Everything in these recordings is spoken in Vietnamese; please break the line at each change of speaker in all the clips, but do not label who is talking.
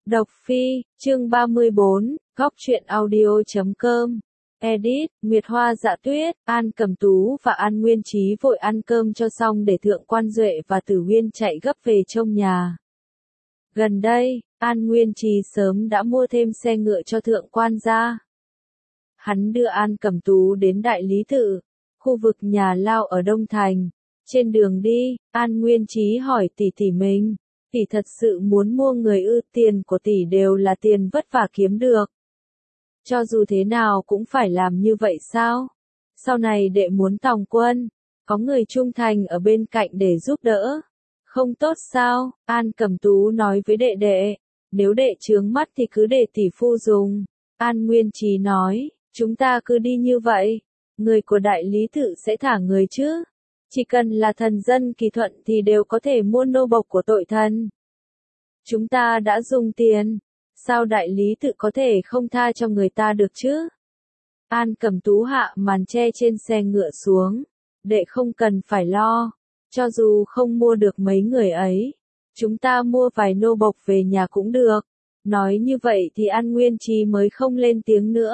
Độc Phi, chương 34, góc truyện audio.com. Edit, Nguyệt Hoa Dạ Tuyết, An Cẩm Tú và An Nguyên Chí vội ăn cơm cho xong để Thượng Quan Duệ và Tử Uyên chạy gấp về trông nhà. Gần đây, An Nguyên Chí sớm đã mua thêm xe ngựa cho Thượng Quan gia. Hắn đưa An Cẩm Tú đến Đại Lý Tự, khu vực nhà lao ở Đông Thành. Trên đường đi, An Nguyên Chí hỏi tỷ mình, tỷ thật sự muốn mua người ư? Tiền của tỷ đều là tiền vất vả kiếm được. Cho dù thế nào cũng phải làm như vậy sao? Sau này đệ muốn tòng quân, có người trung thành ở bên cạnh để giúp đỡ. Không tốt sao? An Cẩm Tú nói với đệ, nếu đệ chướng mắt thì cứ để tỷ phu dùng. An Nguyên Chí nói, chúng ta cứ đi như vậy, người của Đại Lý Tự sẽ thả người chứ. Chỉ cần là thần dân kỳ thuận thì đều có thể mua nô bộc của tội thần. Chúng ta đã dùng tiền, sao Đại Lý Tự có thể không tha cho người ta được chứ? An Cẩm Tú hạ màn che trên xe ngựa xuống, đệ không cần phải lo, cho dù không mua được mấy người ấy, chúng ta mua vài nô bộc về nhà cũng được. Nói như vậy thì An Nguyên Chí mới không lên tiếng nữa.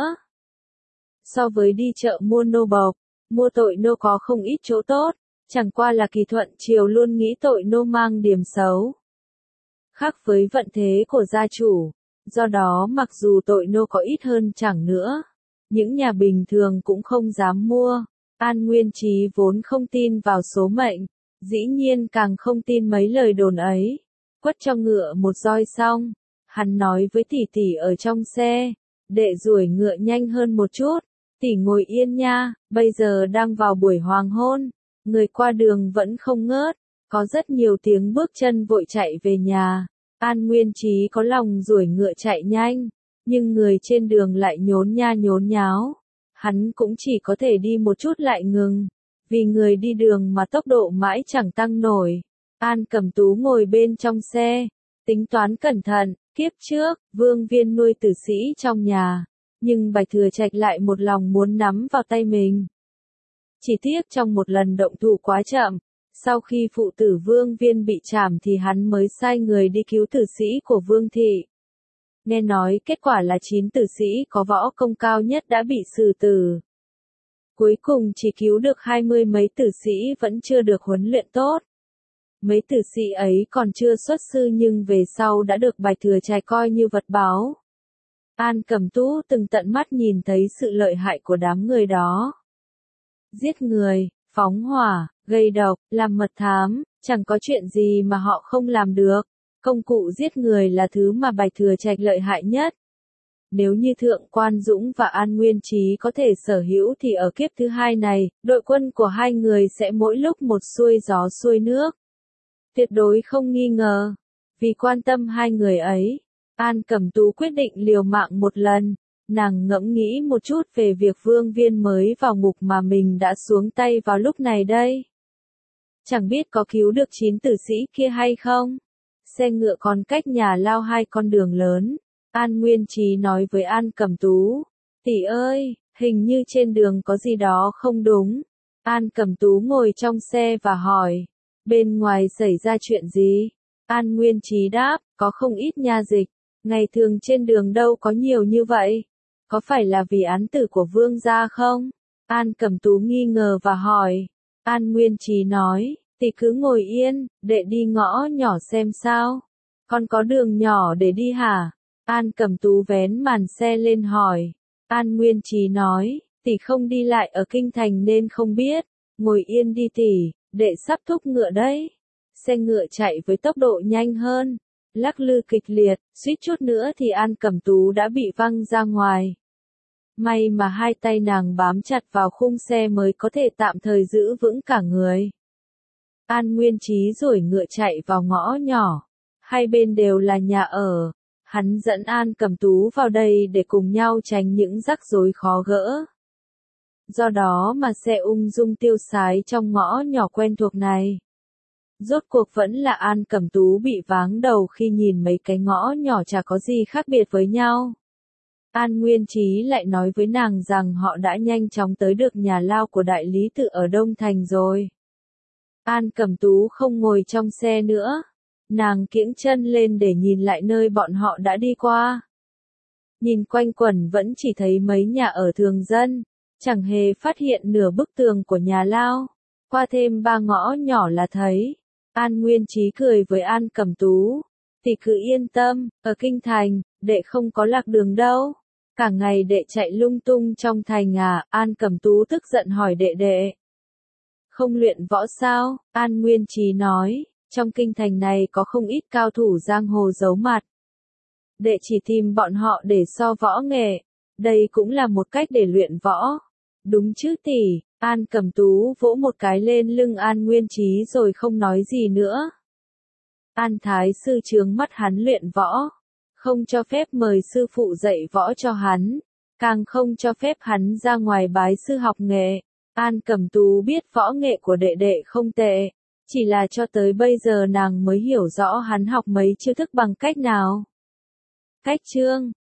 So với đi chợ mua nô bộc, mua tội nô có không ít chỗ tốt, chẳng qua là Kỳ Thuận Triều luôn nghĩ tội nô mang điểm xấu. Khác với vận thế của gia chủ, do đó mặc dù tội nô có ít hơn chẳng nữa, những nhà bình thường cũng không dám mua. An Nguyên Chí vốn không tin vào số mệnh, dĩ nhiên càng không tin mấy lời đồn ấy. Quất cho ngựa một roi xong, hắn nói với tỷ ở trong xe, đệ duỗi ngựa nhanh hơn một chút, tỷ ngồi yên nha, bây giờ đang vào buổi hoàng hôn, người qua đường vẫn không ngớt, có rất nhiều tiếng bước chân vội chạy về nhà. An Nguyên Chí có lòng duỗi ngựa chạy nhanh, nhưng người trên đường lại nhốn nháo. Hắn cũng chỉ có thể đi một chút lại ngừng, vì người đi đường mà tốc độ mãi chẳng tăng nổi. An Cẩm Tú ngồi bên trong xe, tính toán cẩn thận, kiếp trước, Vương Viên nuôi tử sĩ trong nhà, nhưng Bạch Thừa Trạch lại một lòng muốn nắm vào tay mình. Chỉ tiếc trong một lần động thủ quá chậm, sau khi phụ tử Vương Viên bị trảm thì hắn mới sai người đi cứu tử sĩ của Vương Thị. Nghe nói kết quả là 9 tử sĩ có võ công cao nhất đã bị xử tử. Cuối cùng chỉ cứu được 20 mấy tử sĩ vẫn chưa được huấn luyện tốt. Mấy tử sĩ ấy còn chưa xuất sư nhưng về sau đã được Bạch Thừa Trạch coi như vật báu. An Cẩm Tú từng tận mắt nhìn thấy sự lợi hại của đám người đó. Giết người, phóng hỏa, gây độc, làm mật thám, chẳng có chuyện gì mà họ không làm được. Công cụ giết người là thứ mà Bạch Thừa Trạch lợi hại nhất. Nếu như Thượng Quan Dũng và An Nguyên Chí có thể sở hữu thì ở kiếp thứ hai này, đội quân của hai người sẽ mỗi lúc một xuôi gió xuôi nước. Tuyệt đối không nghi ngờ. Vì quan tâm hai người ấy, An Cẩm Tú quyết định liều mạng một lần. Nàng ngẫm nghĩ một chút về việc Vương Viên mới vào ngục mà mình đã xuống tay vào lúc này đây. Chẳng biết có cứu được 9 tử sĩ kia hay không? Xe ngựa còn cách nhà lao 2 con đường lớn. An Nguyên Chí nói với An Cẩm Tú, tỷ ơi, hình như trên đường có gì đó không đúng. An Cẩm Tú ngồi trong xe và hỏi, bên ngoài xảy ra chuyện gì? An Nguyên Chí đáp, có không ít nha dịch, ngày thường trên đường đâu có nhiều như vậy. Có phải là vì án tử của Vương gia không? An Cẩm Tú nghi ngờ và hỏi. An Nguyên Chí nói, tỷ cứ ngồi yên, đệ đi ngõ nhỏ xem sao. Con có đường nhỏ để đi hả? An Cẩm Tú vén màn xe lên hỏi. An Nguyên Chí nói, tỷ không đi lại ở kinh thành nên không biết. Ngồi yên đi tỷ, đệ sắp thúc ngựa đấy. Xe ngựa chạy với tốc độ nhanh hơn, lắc lư kịch liệt, suýt chút nữa thì An Cẩm Tú đã bị văng ra ngoài. May mà hai tay nàng bám chặt vào khung xe mới có thể tạm thời giữ vững cả người. An Nguyên Chí duỗi ngựa chạy vào ngõ nhỏ, hai bên đều là nhà ở. Hắn dẫn An Cẩm Tú vào đây để cùng nhau tránh những rắc rối khó gỡ. Do đó mà xe ung dung tiêu sái trong ngõ nhỏ quen thuộc này. Rốt cuộc vẫn là An Cẩm Tú bị váng đầu khi nhìn mấy cái ngõ nhỏ chả có gì khác biệt với nhau. An Nguyên Chí lại nói với nàng rằng họ đã nhanh chóng tới được nhà lao của Đại Lý Tự ở Đông Thành rồi. An Cẩm Tú không ngồi trong xe nữa. Nàng kiễng chân lên để nhìn lại nơi bọn họ đã đi qua. Nhìn quanh quẩn vẫn chỉ thấy mấy nhà ở thường dân, chẳng hề phát hiện nửa bức tường của nhà lao. Qua thêm 3 ngõ nhỏ là thấy. An Nguyên Chí cười với An Cẩm Tú. Tỷ cứ yên tâm, ở kinh thành, đệ không có lạc đường đâu. Cả ngày đệ chạy lung tung trong thành à? An Cẩm Tú tức giận hỏi đệ. Không luyện võ sao? An Nguyên Chí nói, trong kinh thành này có không ít cao thủ giang hồ giấu mặt. Đệ chỉ tìm bọn họ để so võ nghệ. Đây cũng là một cách để luyện võ. Đúng chứ tỷ? An Cẩm Tú vỗ một cái lên lưng An Nguyên Chí rồi không nói gì nữa. An Thái sư trướng mắt hắn luyện võ, không cho phép mời sư phụ dạy võ cho hắn, càng không cho phép hắn ra ngoài bái sư học nghệ. An Cẩm Tú biết võ nghệ của đệ không tệ, chỉ là cho tới bây giờ nàng mới hiểu rõ hắn học mấy chiêu thức bằng cách nào. Cách chương